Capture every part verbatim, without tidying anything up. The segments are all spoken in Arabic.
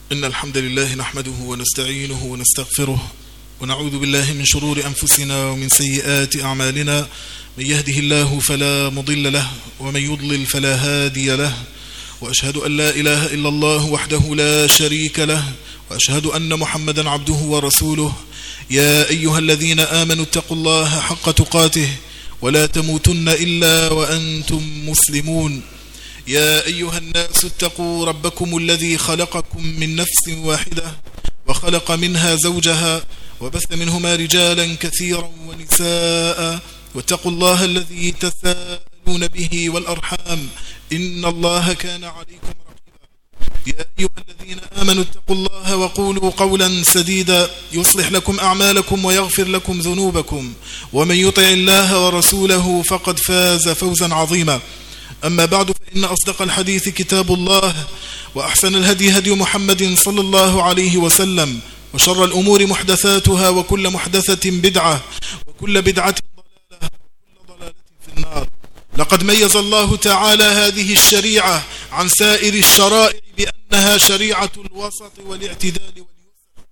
إن الحمد لله نحمده ونستعينه ونستغفره ونعوذ بالله من شرور أنفسنا ومن سيئات أعمالنا. من يهده الله فلا مضل له ومن يضلل فلا هادي له، وأشهد أن لا إله إلا الله وحده لا شريك له، وأشهد أن محمدا عبده ورسوله. يا أيها الذين آمنوا اتقوا الله حق تقاته ولا تموتن إلا وأنتم مسلمون. يا أيها الناس اتقوا ربكم الذي خلقكم من نفس واحدة وخلق منها زوجها وبث منهما رجالا كثيرا ونساء، واتقوا الله الذي تساءلون به والأرحام إن الله كان عليكم رقيبا. يا أيها الذين آمنوا اتقوا الله وقولوا قولا سديدا يصلح لكم أعمالكم ويغفر لكم ذنوبكم، ومن يطع الله ورسوله فقد فاز فوزا عظيما. أما بعد، فإن أصدق الحديث كتاب الله، وأحسن الهدي هدي محمد صلى الله عليه وسلم، وشر الأمور محدثاتها، وكل محدثة بدعة، وكل بدعة ضلالة، وكل ضلالة في النار. لقد ميز الله تعالى هذه الشريعة عن سائر الشرائع بأنها شريعة الوسط والاعتدال واليسر،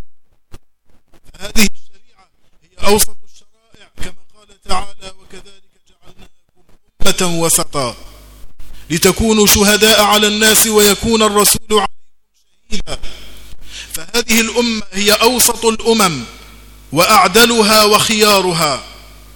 فهذه الشريعة هي أوسط الشرائع كما قال تعالى: وكذلك جعلناكم أمة وسطا لتكونوا شهداء على الناس ويكون الرسول عليكم شهيدا. فهذه الأمة هي أوسط الأمم وأعدلها وخيارها.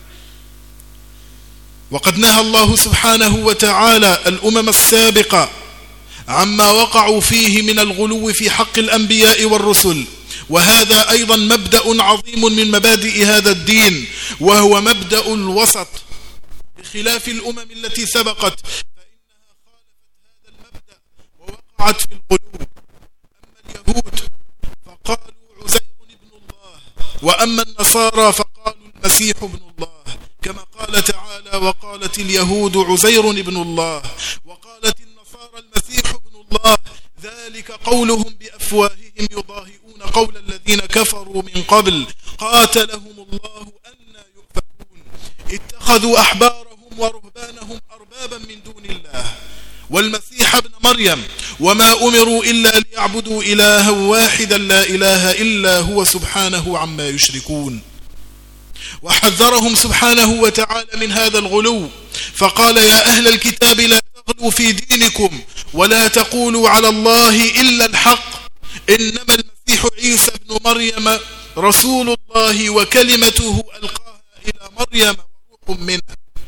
وقد نهى الله سبحانه وتعالى الأمم السابقة عما وقعوا فيه من الغلو في حق الأنبياء والرسل، وهذا أيضا مبدأ عظيم من مبادئ هذا الدين، وهو مبدأ الوسط، بخلاف الأمم التي سبقت فإنها خالفت هذا المبدأ ووقعت في الغلو. أما اليهود فقالوا عزير ابن الله، وأما النصارى فقالوا المسيح ابن الله، كما قال تعالى: وقالت اليهود عزير ابن الله وقالت النصارى المسيح ابن الله، ذلك قولهم بأفواههم يضاهئون قول الذين كفروا من قبل قاتلهم الله أنى يؤفكون. اتخذوا أحبارهم ورهبانهم أربابا من دون الله والمسيح ابن مريم وما أمروا إلا ليعبدوا إلها واحدا لا إله إلا هو سبحانه عما يشركون. وحذرهم سبحانه وتعالى من هذا الغلو، فقال: يا أهل الكتاب لا تغلوا في دينكم ولا تقولوا على الله إلا الحق، إنما المسيح عيسى ابن مريم رسول الله وكلمته ألقاها إلى مريم وروح منه.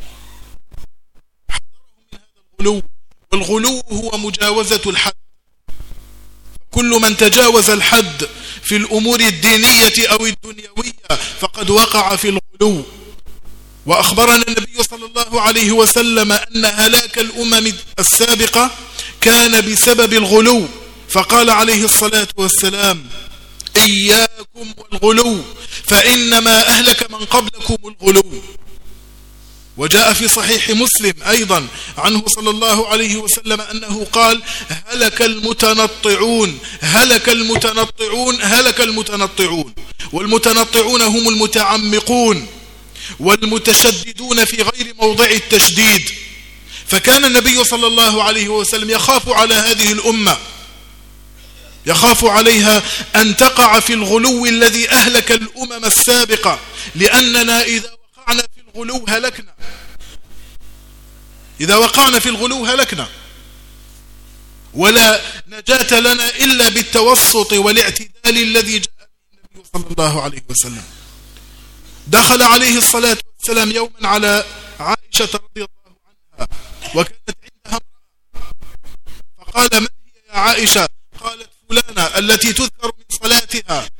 حذرهم من هذا الغلو، والغلو هو مجاوزة الحد. كل من تجاوز الحد في الأمور الدينية أو الدنيوية فقد وقع في الغلو. وأخبرنا النبي صلى الله عليه وسلم أن هلاك الأمم السابقة كان بسبب الغلو، فقال عليه الصلاة والسلام: إياكم والغلو فإنما أهلك من قبلكم الغلو. وجاء في صحيح مسلم أيضا عنه صلى الله عليه وسلم أنه قال: هلك المتنطعون هلك المتنطعون هلك المتنطعون. والمتنطعون هم المتعمقون والمتشددون في غير موضع التشديد. فكان النبي صلى الله عليه وسلم يخاف على هذه الأمة، يخاف عليها أن تقع في الغلو الذي أهلك الأمم السابقة، لأننا إذا وقعنا في الغلو هلكنا إذا وقعنا في الغلو هلكنا ولا نجاة لنا إلا بالتوسط والاعتدال الذي جاء به النبي صلى الله عليه وسلم. دخل عليه الصلاة والسلام يوما على عائشة رضي الله عنها وكانت عندها امرأة، فقال: من هي يا عائشة؟ قالت: فلانة التي تذكر من صلاتها،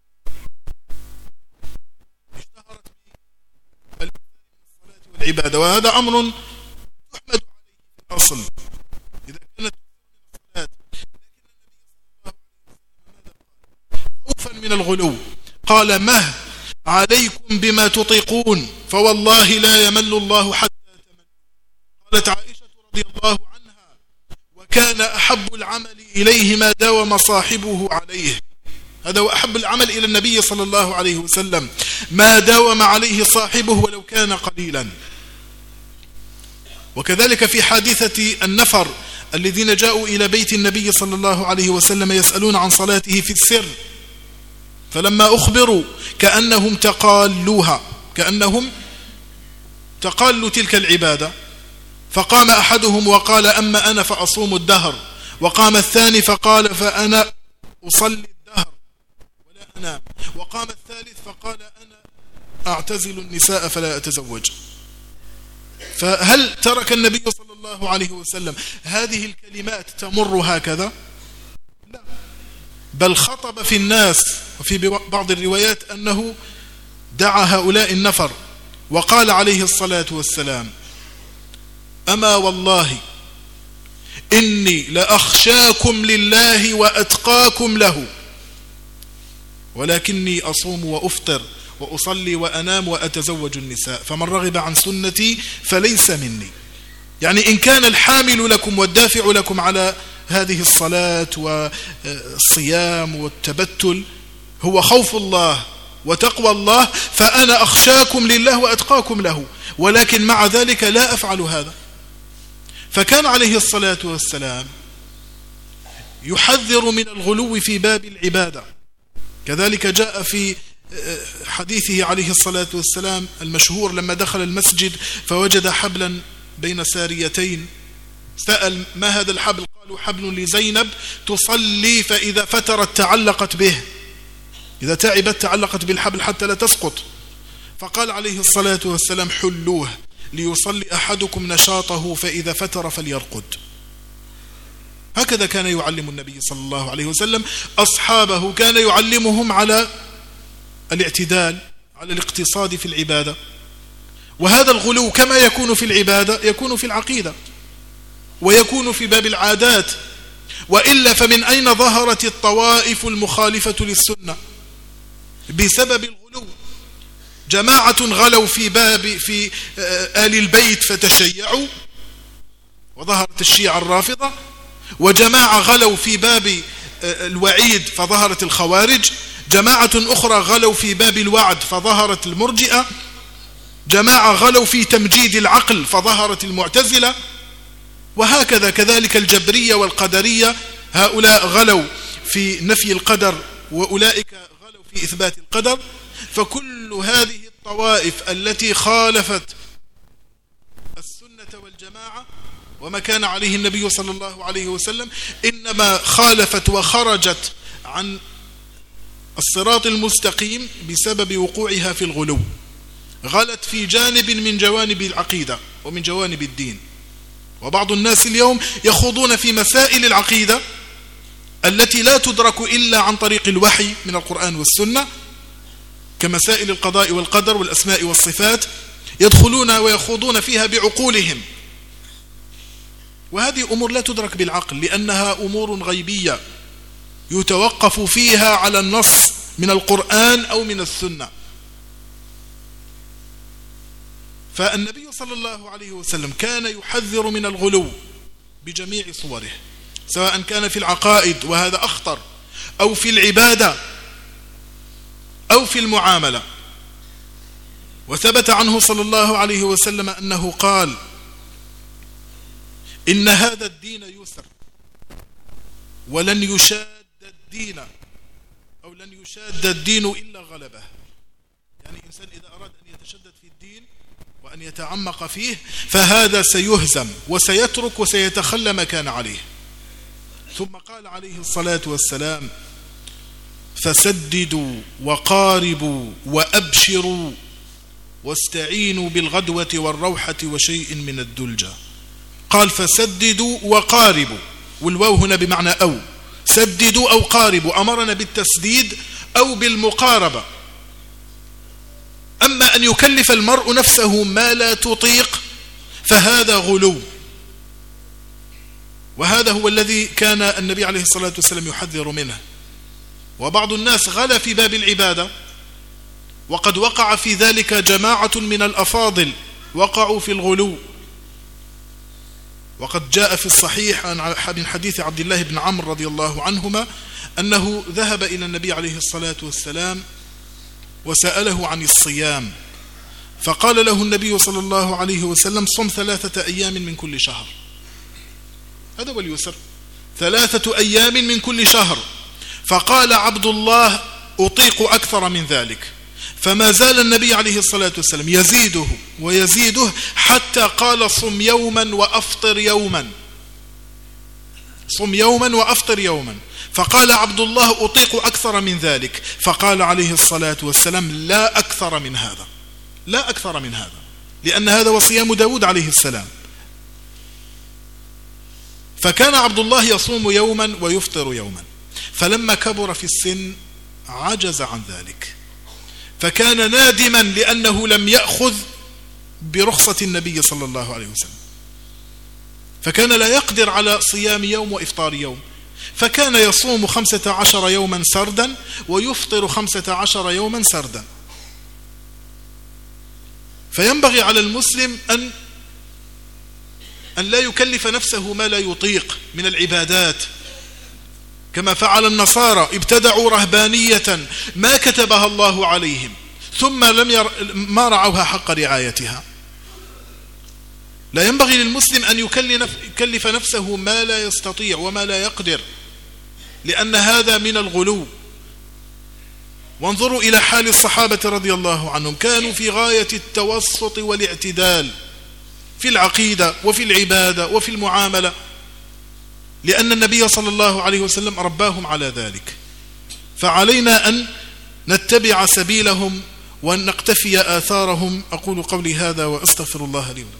اشتهرت بالصلاة والعبادة، وهذا أمر يحمد عليه في الأصل إذا كانت الصلاة. لكن النبي صلى الله عليه وسلم ماذا قال؟ خوفا من الغلو قال: مه عليكم بما تطيقون فوالله لا يمل الله حتى تمل. قالت عائشة رضي الله عنها: وكان أحب العمل إليه ما داوم صاحبه عليه. هذا هو أحب العمل إلى النبي صلى الله عليه وسلم، ما داوم عليه صاحبه ولو كان قليلا. وكذلك في حادثة النفر الذين جاءوا إلى بيت النبي صلى الله عليه وسلم يسألون عن صلاته في السر، فلما أخبروا كأنهم تقالوها، كأنهم تقالوا تلك العبادة، فقام أحدهم وقال أما أنا فأصوم الدهر، وقام الثاني فقال فأنا أصلي الدهر ولا أنام، وقام الثالث فقال أنا أعتزل النساء فلا أتزوج. فهل ترك النبي صلى الله عليه وسلم هذه الكلمات تمر هكذا؟ لا، بل خطب في الناس، وفي بعض الروايات أنه دعا هؤلاء النفر وقال عليه الصلاة والسلام أما والله إني لأخشاكم لله وأتقاكم له، ولكني أصوم وأفطر وأصلي وأنام وأتزوج النساء، فمن رغب عن سنتي فليس مني. يعني إن كان الحامل لكم والدافع لكم على هذه الصلاة والصيام والتبتل هو خوف الله وتقوى الله، فأنا أخشاكم لله وأتقاكم له، ولكن مع ذلك لا أفعل هذا. فكان عليه الصلاة والسلام يحذر من الغلو في باب العبادة. كذلك جاء في حديثه عليه الصلاة والسلام المشهور لما دخل المسجد فوجد حبلا بين ساريتين، سأل ما هذا الحبل؟ قالوا حبل لزينب تصلي فإذا فترت تعلقت به، إذا تعبت تعلقت بالحبل حتى لا تسقط. فقال عليه الصلاة والسلام حلوه ليصلي أحدكم نشاطه فإذا فتر فليرقد. هكذا كان يعلم النبي صلى الله عليه وسلم أصحابه، كان يعلمهم على الاعتدال، على الاقتصاد في العبادة. وهذا الغلو كما يكون في العبادة يكون في العقيدة ويكون في باب العادات، وإلا فمن أين ظهرت الطوائف المخالفة للسنة؟ بسبب الغلو. جماعة غلوا في باب في آل البيت فتشيعوا وظهرت الشيعة الرافضة، وجماعة غلوا في باب الوعيد فظهرت الخوارج، جماعة أخرى غلوا في باب الوعد فظهرت المرجئة، جماعة غلوا في تمجيد العقل فظهرت المعتزلة، وهكذا. كذلك الجبرية والقدرية، هؤلاء غلوا في نفي القدر وأولئك غلوا في إثبات القدر. فكل هذه الطوائف التي خالفت السنة والجماعة وما كان عليه النبي صلى الله عليه وسلم إنما خالفت وخرجت عن الصراط المستقيم بسبب وقوعها في الغلو. غلت في جانب من جوانب العقيدة ومن جوانب الدين. وبعض الناس اليوم يخوضون في مسائل العقيدة التي لا تدرك إلا عن طريق الوحي من القرآن والسنة، كمسائل القضاء والقدر والأسماء والصفات، يدخلون ويخوضون فيها بعقولهم، وهذه أمور لا تدرك بالعقل لأنها أمور غيبية يتوقف فيها على النص من القرآن أو من السنة. فالنبي صلى الله عليه وسلم كان يحذر من الغلو بجميع صوره، سواء كان في العقائد وهذا أخطر، أو في العبادة، أو في المعاملة. وثبت عنه صلى الله عليه وسلم أنه قال إن هذا الدين يسر ولن يشاد الدين أو لن يشاد الدين إلا غلبه. يعني إنسان إذا أراد أن يتشدد في الدين وأن يتعمق فيه فهذا سيهزم وسيترك وسيتخلى ما كان عليه. ثم قال عليه الصلاة والسلام فسددوا وقاربوا وأبشروا واستعينوا بالغدوة والروحة وشيء من الدلجة. قال فسددوا وقاربوا، والواو هنا بمعنى أو، سددوا أو قاربوا، أمرنا بالتسديد أو بالمقاربة. أما أن يكلف المرء نفسه ما لا تطيق فهذا غلو، وهذا هو الذي كان النبي عليه الصلاة والسلام يحذر منه. وبعض الناس غلا في باب العبادة، وقد وقع في ذلك جماعة من الأفاضل وقعوا في الغلو. وقد جاء في الصحيح من حديث عبد الله بن عمرو رضي الله عنهما أنه ذهب إلى النبي عليه الصلاة والسلام وسأله عن الصيام، فقال له النبي صلى الله عليه وسلم صم ثلاثة أيام من كل شهر. هذا هو اليسر، ثلاثة أيام من كل شهر. فقال عبد الله أطيق أكثر من ذلك، فما زال النبي عليه الصلاة والسلام يزيده ويزيده حتى قال صم يوما وأفطر يوما، صم يوما وأفطر يوما. فقال عبد الله أطيق أكثر من ذلك، فقال عليه الصلاة والسلام لا أكثر من هذا، لا أكثر من هذا، لأن هذا وصيام داود عليه السلام. فكان عبد الله يصوم يوما ويفطر يوما، فلما كبر في السن عجز عن ذلك، فكان نادما لأنه لم يأخذ برخصة النبي صلى الله عليه وسلم، فكان لا يقدر على صيام يوم وإفطار يوم، فكان يصوم خمسة عشر يوما سردا ويفطر خمسة عشر يوما سردا. فينبغي على المسلم أن أن لا يكلف نفسه ما لا يطيق من العبادات، كما فعل النصارى، ابتدعوا رهبانية ما كتبها الله عليهم ثم لم ير... ما رعوها حق رعايتها. لا ينبغي للمسلم أن يكلف نفسه ما لا يستطيع وما لا يقدر، لأن هذا من الغلو. وانظروا إلى حال الصحابة رضي الله عنهم، كانوا في غاية التوسط والاعتدال في العقيدة وفي العبادة وفي المعاملة، لأن النبي صلى الله عليه وسلم رباهم على ذلك. فعلينا أن نتبع سبيلهم وأن نقتفي آثارهم. أقول قولي هذا وأستغفر الله لي ولكم.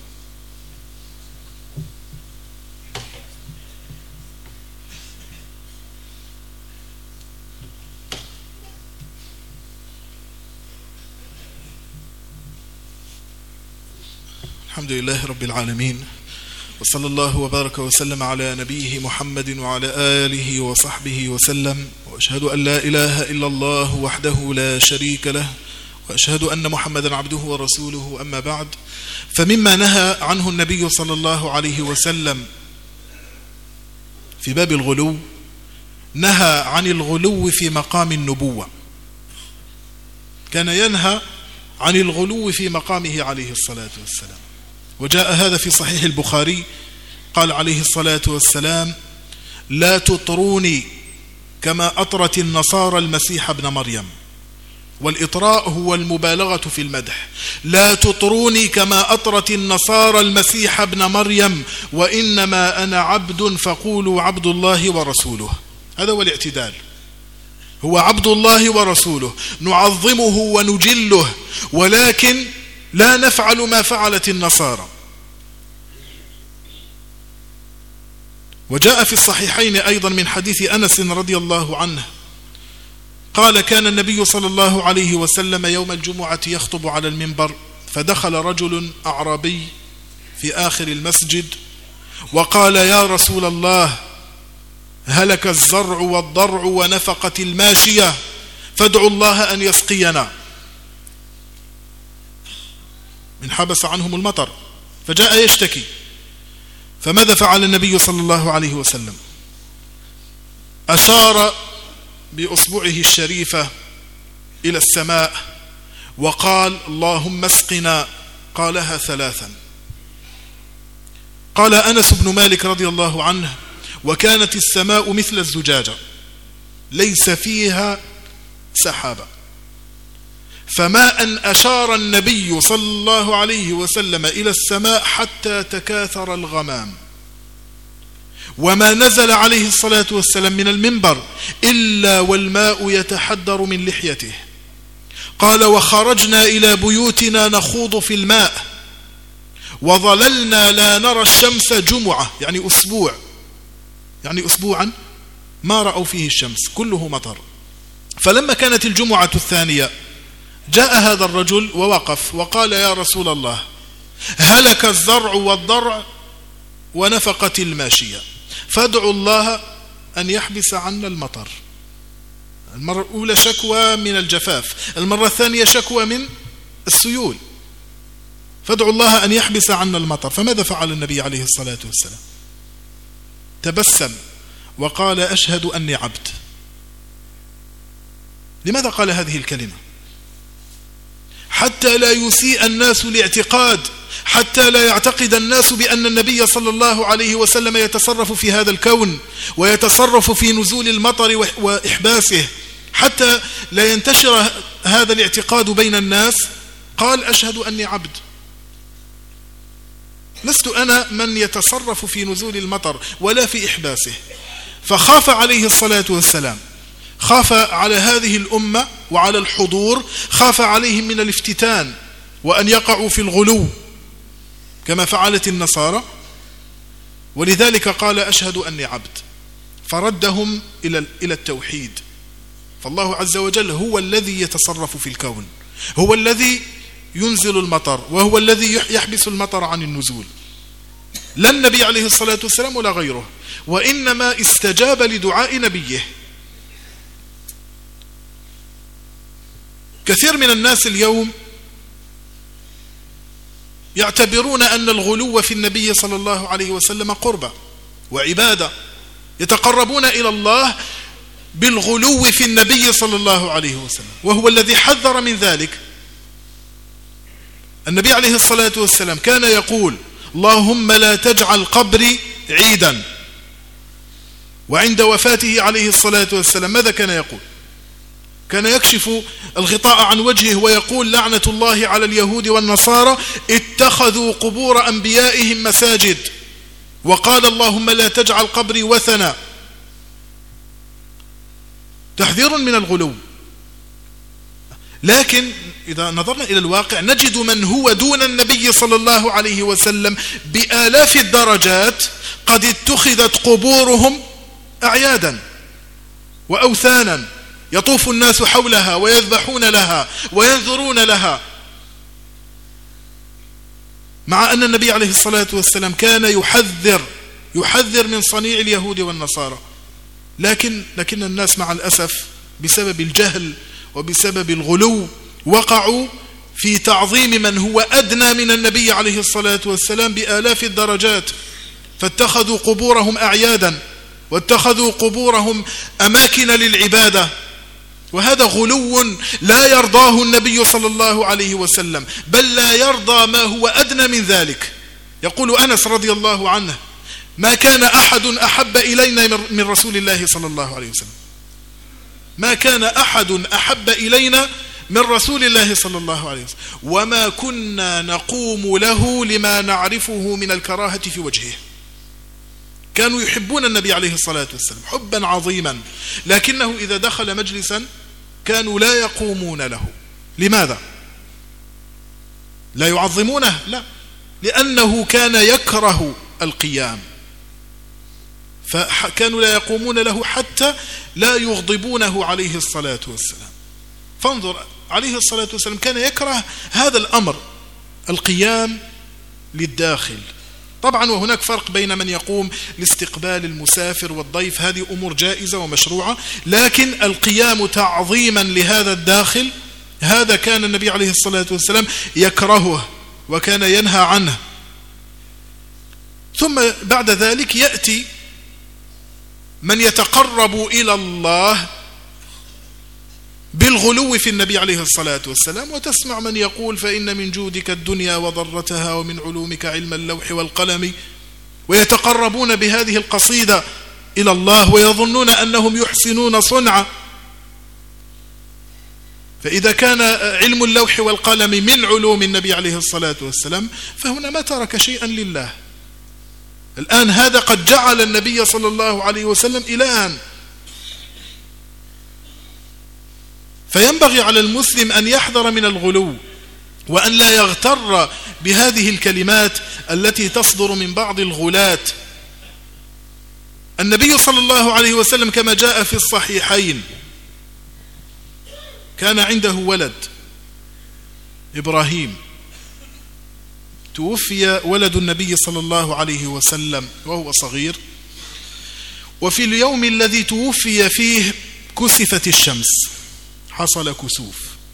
الحمد لله رب العالمين، وصلى الله وبارك وسلم على نبيه محمد وعلى آله وصحبه وسلم، وأشهد أن لا إله إلا الله وحده لا شريك له، وأشهد أن محمدا عبده ورسوله. أما بعد، فمما نهى عنه النبي صلى الله عليه وسلم في باب الغلو، نهى عن الغلو في مقام النبوة، كان ينهى عن الغلو في مقامه عليه الصلاة والسلام. وجاء هذا في صحيح البخاري، قال عليه الصلاة والسلام: لا تطروني كما أطرت النصارى المسيح ابن مريم. والإطراء هو المبالغة في المدح. لا تطروني كما أطرت النصارى المسيح ابن مريم، وإنما أنا عبد فقولوا عبد الله ورسوله. هذا هو الاعتدال، هو عبد الله ورسوله، نعظمه ونجله، ولكن لا نفعل ما فعلت النصارى. وجاء في الصحيحين أيضا من حديث أنس رضي الله عنه قال: كان النبي صلى الله عليه وسلم يوم الجمعة يخطب على المنبر، فدخل رجل أعرابي في آخر المسجد وقال: يا رسول الله، هلك الزرع والضرع ونفقت الماشية، فادعوا الله أن يسقينا. من حبس عنهم المطر، فجاء يشتكي. فماذا فعل النبي صلى الله عليه وسلم؟ أشار بأصبعه الشريفة إلى السماء وقال: اللهم اسقنا. قالها ثلاثا. قال أنس بن مالك رضي الله عنه: وكانت السماء مثل الزجاجة ليس فيها سحابة، فما أن أشار النبي صلى الله عليه وسلم إلى السماء حتى تكاثر الغمام، وما نزل عليه الصلاة والسلام من المنبر إلا والماء يتحدر من لحيته. قال: وخرجنا إلى بيوتنا نخوض في الماء، وظللنا لا نرى الشمس جمعة، يعني أسبوع، يعني أسبوعا ما رأوا فيه الشمس، كله مطر. فلما كانت الجمعة الثانية جاء هذا الرجل ووقف وقال: يا رسول الله، هلك الزرع والضرع ونفقت الماشية، فادعوا الله أن يحبس عنا المطر. المرة الأولى شكوى من الجفاف، المرة الثانية شكوى من السيول، فادعوا الله أن يحبس عنا المطر. فماذا فعل النبي عليه الصلاة والسلام؟ تبسم وقال: أشهد أني عبد. لماذا قال هذه الكلمة؟ حتى لا يسيء الناس لاعتقاد حتى لا يعتقد الناس بأن النبي صلى الله عليه وسلم يتصرف في هذا الكون ويتصرف في نزول المطر وإحباسه، حتى لا ينتشر هذا الاعتقاد بين الناس، قال أشهد أني عبد، لست أنا من يتصرف في نزول المطر ولا في إحباسه. فخاف عليه الصلاة والسلام، خاف على هذه الأمة وعلى الحضور، خاف عليهم من الافتتان وأن يقعوا في الغلو كما فعلت النصارى، ولذلك قال أشهد أني عبد، فردهم إلى إلى التوحيد. فالله عز وجل هو الذي يتصرف في الكون، هو الذي ينزل المطر، وهو الذي يحبس المطر عن النزول، لا النبي عليه الصلاة والسلام ولا غيره، وإنما استجاب لدعاء نبيه. كثير من الناس اليوم يعتبرون أن الغلو في النبي صلى الله عليه وسلم قربة وعبادة، يتقربون إلى الله بالغلو في النبي صلى الله عليه وسلم، وهو الذي حذر من ذلك. النبي عليه الصلاة والسلام كان يقول اللهم لا تجعل قبري عيدا، وعند وفاته عليه الصلاة والسلام ماذا كان يقول؟ كان يكشف الغطاء عن وجهه ويقول لعنة الله على اليهود والنصارى اتخذوا قبور أنبيائهم مساجد، وقال اللهم لا تجعل قبري وثنا. تحذير من الغلو. لكن إذا نظرنا إلى الواقع نجد من هو دون النبي صلى الله عليه وسلم بآلاف الدرجات قد اتخذت قبورهم أعيادا وأوثانا، يطوف الناس حولها ويذبحون لها وينذرون لها، مع أن النبي عليه الصلاة والسلام كان يحذر يحذر من صنيع اليهود والنصارى. لكن لكن الناس مع الأسف بسبب الجهل وبسبب الغلو وقعوا في تعظيم من هو أدنى من النبي عليه الصلاة والسلام بآلاف الدرجات، فاتخذوا قبورهم أعيادا واتخذوا قبورهم أماكن للعبادة، وهذا غلو لا يرضاه النبي صلى الله عليه وسلم، بل لا يرضى ما هو أدنى من ذلك. يقول أنس رضي الله عنه ما كان أحد أحب إلينا من رسول الله صلى الله عليه وسلم، ما كان أحد أحب إلينا من رسول الله صلى الله عليه وسلم، وما كنا نقوم له لما نعرفه من الكراهة في وجهه. كانوا يحبون النبي عليه الصلاة والسلام حبا عظيما، لكنه إذا دخل مجلسا كانوا لا يقومون له. لماذا؟ لا يعظمونه؟ لا، لأنه كان يكره القيام، فكانوا لا يقومون له حتى لا يغضبونه عليه الصلاة والسلام. فانظر، عليه الصلاة والسلام كان يكره هذا الأمر، القيام للداخل. طبعا وهناك فرق بين من يقوم لاستقبال المسافر والضيف، هذه أمور جائزة ومشروعة، لكن القيام تعظيما لهذا الداخل هذا كان النبي عليه الصلاة والسلام يكرهه وكان ينهى عنه. ثم بعد ذلك يأتي من يتقرب إلى الله بالغلو في النبي عليه الصلاة والسلام، وتسمع من يقول فإن من جودك الدنيا وضرتها ومن علومك علم اللوح والقلم، ويتقربون بهذه القصيدة إلى الله ويظنون أنهم يحسنون صنعا. فإذا كان علم اللوح والقلم من علوم النبي عليه الصلاة والسلام فهنا ما ترك شيئا لله. الآن هذا قد جعل النبي صلى الله عليه وسلم إلها. فينبغي على المسلم أن يحذر من الغلو وأن لا يغتر بهذه الكلمات التي تصدر من بعض الغلاة. النبي صلى الله عليه وسلم كما جاء في الصحيحين كان عنده ولد إبراهيم، توفي ولد النبي صلى الله عليه وسلم وهو صغير، وفي اليوم الذي توفي فيه كسفت الشمس، حصل كسوف،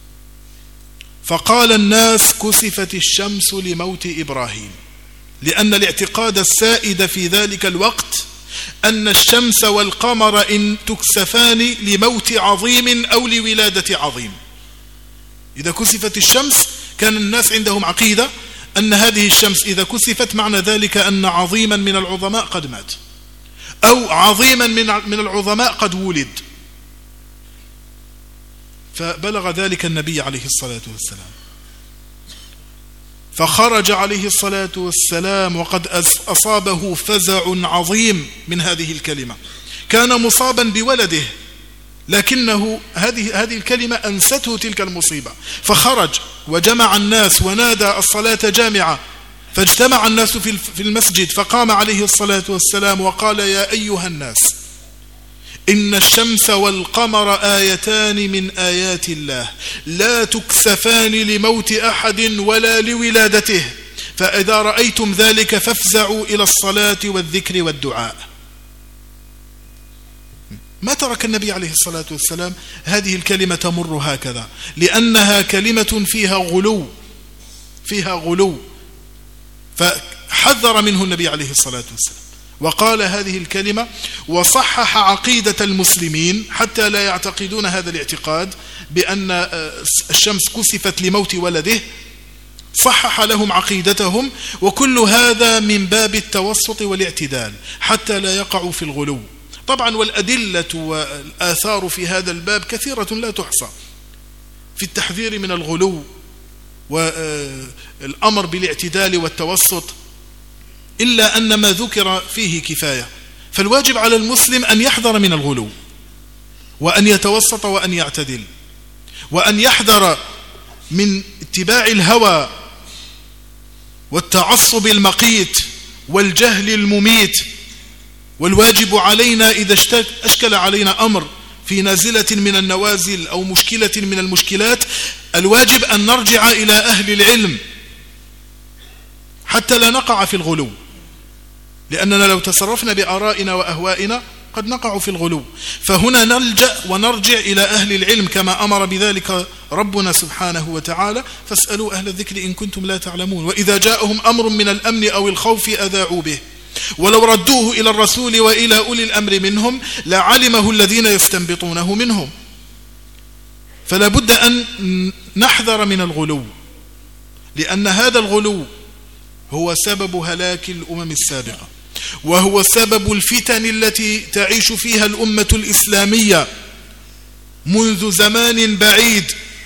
فقال الناس كسفت الشمس لموت إبراهيم، لأن الاعتقاد السائد في ذلك الوقت أن الشمس والقمر إن تكسفان لموت عظيم أو لولادة عظيم. إذا كسفت الشمس كان الناس عندهم عقيدة أن هذه الشمس إذا كسفت معنى ذلك أن عظيما من العظماء قد مات، أو عظيما من العظماء قد ولد. فبلغ ذلك النبي عليه الصلاة والسلام، فخرج عليه الصلاة والسلام وقد أصابه فزع عظيم من هذه الكلمة. كان مصابا بولده، لكنه هذه هذه الكلمة أنسته تلك المصيبة، فخرج وجمع الناس ونادى الصلاة جامعة، فاجتمع الناس في المسجد، فقام عليه الصلاة والسلام وقال: يا أيها الناس، إن الشمس والقمر آيتان من آيات الله لا تكسفان لموت أحد ولا لولادته، فإذا رأيتم ذلك فافزعوا إلى الصلاة والذكر والدعاء. ما ترك النبي عليه الصلاة والسلام هذه الكلمة تمر هكذا، لأنها كلمة فيها غلو فيها غلو فحذر منه النبي عليه الصلاة والسلام وقال هذه الكلمة، وصحح عقيدة المسلمين حتى لا يعتقدون هذا الاعتقاد بأن الشمس كسفت لموت ولده، صحح لهم عقيدتهم، وكل هذا من باب التوسط والاعتدال حتى لا يقعوا في الغلو. طبعا والأدلة والآثار في هذا الباب كثيرة لا تحصى في التحذير من الغلو والأمر بالاعتدال والتوسط، إلا أن ما ذكر فيه كفاية. فالواجب على المسلم أن يحذر من الغلو، وأن يتوسط وأن يعتدل، وأن يحذر من اتباع الهوى والتعصب المقيت والجهل المميت. والواجب علينا إذا أشكل علينا أمر في نازلة من النوازل أو مشكلة من المشكلات، الواجب أن نرجع إلى أهل العلم حتى لا نقع في الغلو، لأننا لو تصرفنا بآرائنا وأهوائنا قد نقع في الغلو. فهنا نلجأ ونرجع إلى أهل العلم كما أمر بذلك ربنا سبحانه وتعالى: فاسألوا أهل الذكر إن كنتم لا تعلمون. وإذا جاءهم أمر من الأمن أو الخوف أذاعوا به، ولو ردوه إلى الرسول وإلى أولي الأمر منهم لعلمه الذين يستنبطونه منهم. فلا بد أن نحذر من الغلو، لأن هذا الغلو هو سبب هلاك الأمم السابقة، وهو سبب الفتن التي تعيش فيها الأمة الإسلامية منذ زمان بعيد،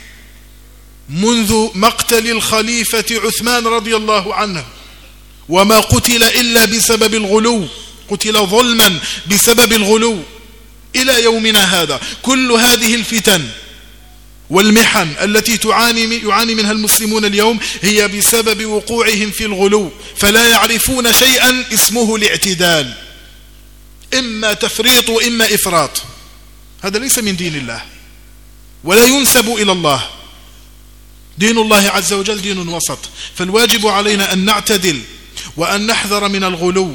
منذ مقتل الخليفة عثمان رضي الله عنه، وما قتل إلا بسبب الغلو، قتل ظلما بسبب الغلو إلى يومنا هذا. كل هذه الفتن والمحن التي تعاني يعاني منها المسلمون اليوم هي بسبب وقوعهم في الغلو، فلا يعرفون شيئا اسمه الاعتدال، إما تفريط وإما إفراط. هذا ليس من دين الله ولا ينسب إلى الله. دين الله عز وجل دين وسط، فالواجب علينا أن نعتدل وأن نحذر من الغلو،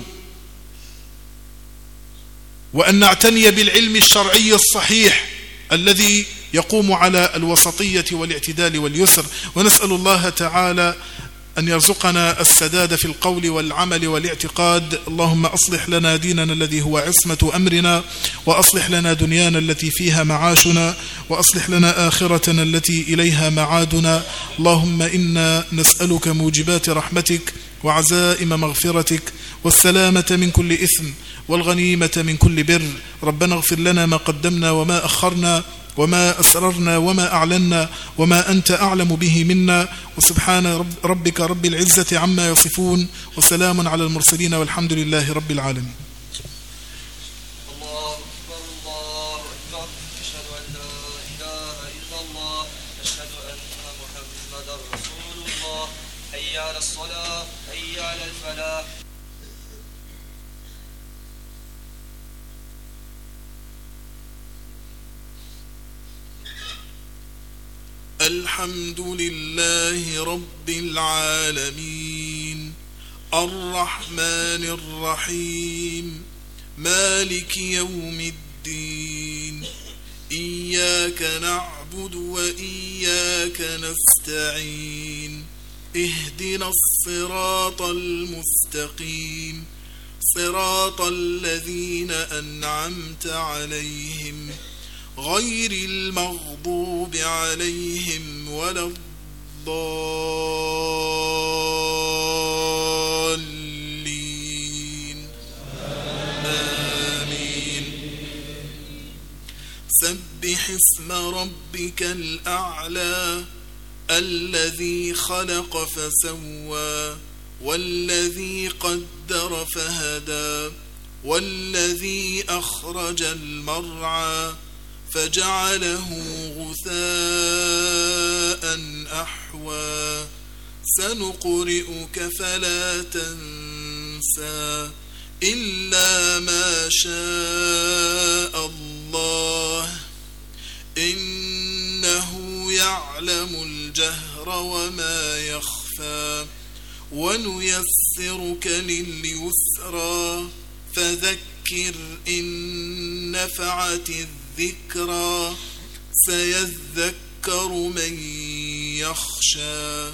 وأن نعتني بالعلم الشرعي الصحيح الذي يقوم على الوسطية والاعتدال واليسر. ونسأل الله تعالى أن يرزقنا السداد في القول والعمل والاعتقاد. اللهم أصلح لنا ديننا الذي هو عصمة أمرنا، وأصلح لنا دنيانا التي فيها معاشنا، وأصلح لنا آخرتنا التي إليها معادنا. اللهم إنا نسألك موجبات رحمتك وعزائم مغفرتك والسلامة من كل إثم والغنيمة من كل بر. ربنا اغفر لنا ما قدمنا وما أخرنا وما أسررنا وما أعلنا وما أنت أعلم به منا. وسبحان رب ربك رب العزة عما يصفون، وسلام على المرسلين، والحمد لله رب العالمين. الله أكبر الله أكبر، أشهد أن لا إله إلا الله، أشهد أن محمدا رسول الله. حي على الصلاة، حي على الفلاح. الحمد لله رب العالمين، الرحمن الرحيم، مالك يوم الدين، إياك نعبد وإياك نستعين، اهدنا الصراط المستقيم، صراط الذين أنعمت عليهم غير المغضوب عليهم ولا الضالين. سبح اسم ربك الأعلى الذي خلق فسوى والذي قدر فهدى والذي أخرج المرعى فجعله غثاء أحوى سنقرئك فلا تنسى إلا ما شاء الله إنه يعلم الجهر وما يخفى ونيسرك لليسرى فذكر إن نفعت الذكرى سيذكر من يخشى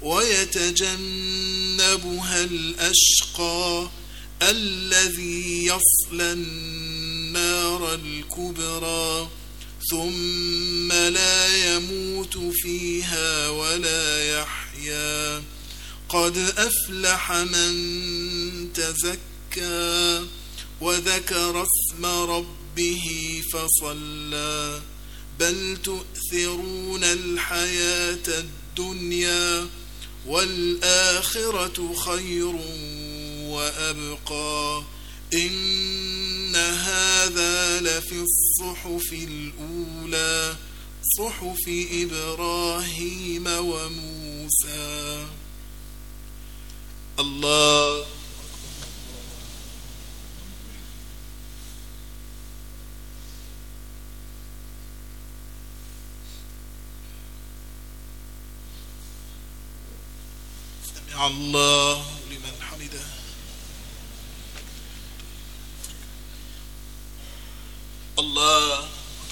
ويتجنبها الأشقى الذي يصلى النار الكبرى ثم لا يموت فيها ولا يحيا قد أفلح من تزكى وذكر اسم ربه فصلى بل تؤثرون الحياة الدنيا والآخرة خير وأبقى إن هذا لفي الصحف الأولى صحف إبراهيم وموسى. الله سمع الله لمن حمده. الله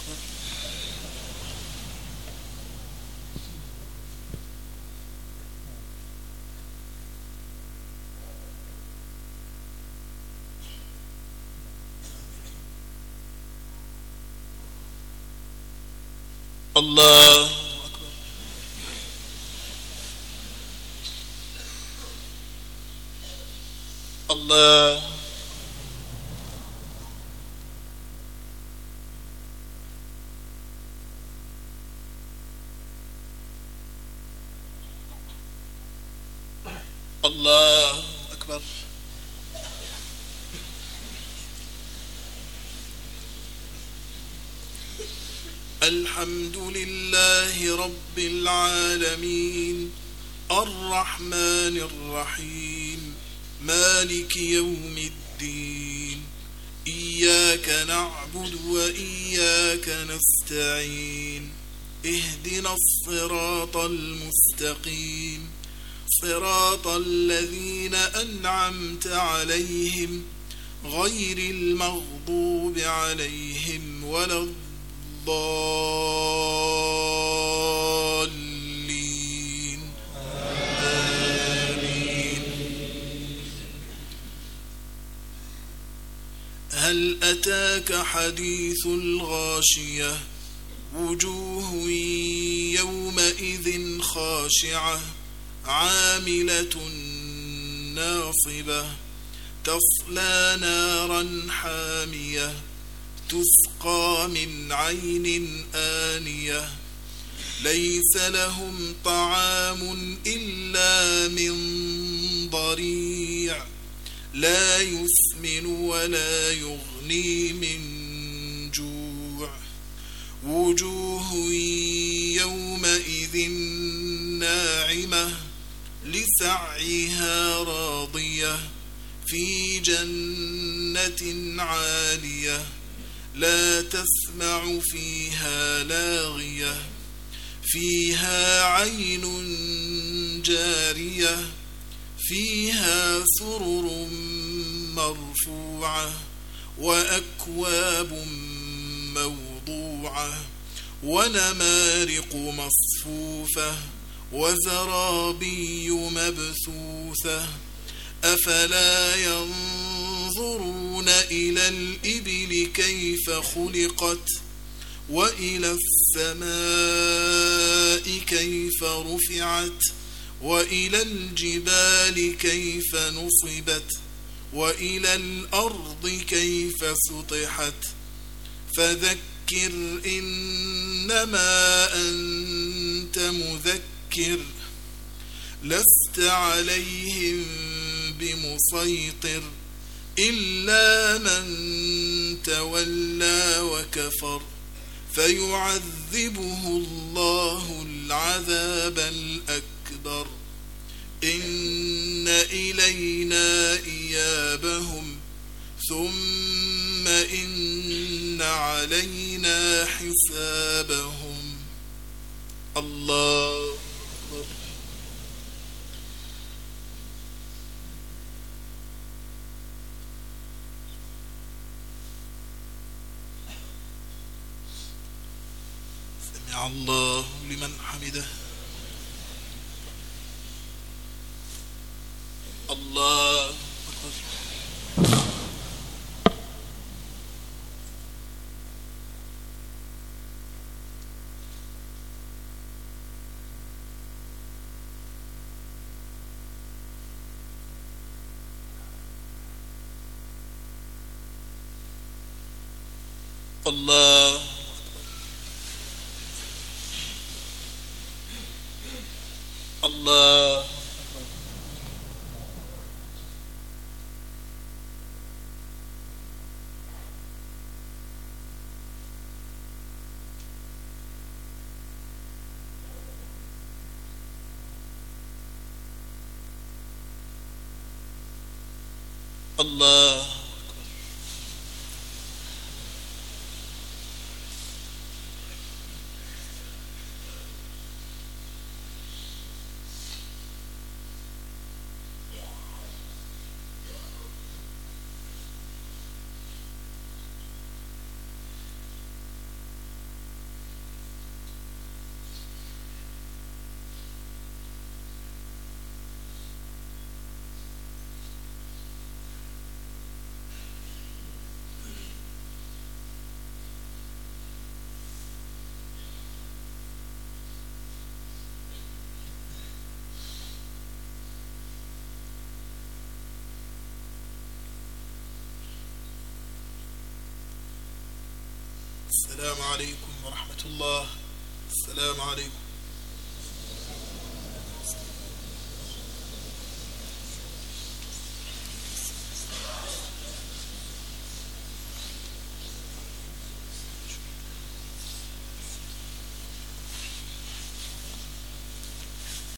الله أكبر. الله الله أكبر. الحمد لله رب العالمين الرحمن الرحيم مالك يوم الدين إياك نعبد وإياك نستعين اهدنا الصراط المستقيم صراط الذين أنعمت عليهم غير المغضوب عليهم ولا الضالين آمين. هل أتاك حديث الغاشية وجوه يومئذ خاشعة عاملة ناصبة تصلى نارا حامية تسقى من عين آنية ليس لهم طعام إلا من ضريع لا يسمن ولا يغني من جوع وجوه يومئذ ناعمة لسعيها راضية في جنة عالية لا تسمع فيها لاغية فيها عين جارية فيها سرر مرفوعة وأكواب موضوعة ونمارق مصفوفة وزرابي مبثوثة أفلا ينظرون إلى الإبل كيف خلقت وإلى السماء كيف رفعت وإلى الجبال كيف نصبت وإلى الأرض كيف سطحت فذكر فذكر إنما أنت مذكر لست عليهم بمسيطر إلا من تولى وكفر فيعذبه الله العذاب الأكبر إن إلينا إيابهم ثم إن علينا حسابهم. الله أكبر. سمع الله لمن حمده. الله أكبر. الله الله الله السلام عليكم ورحمة الله. السلام عليكم.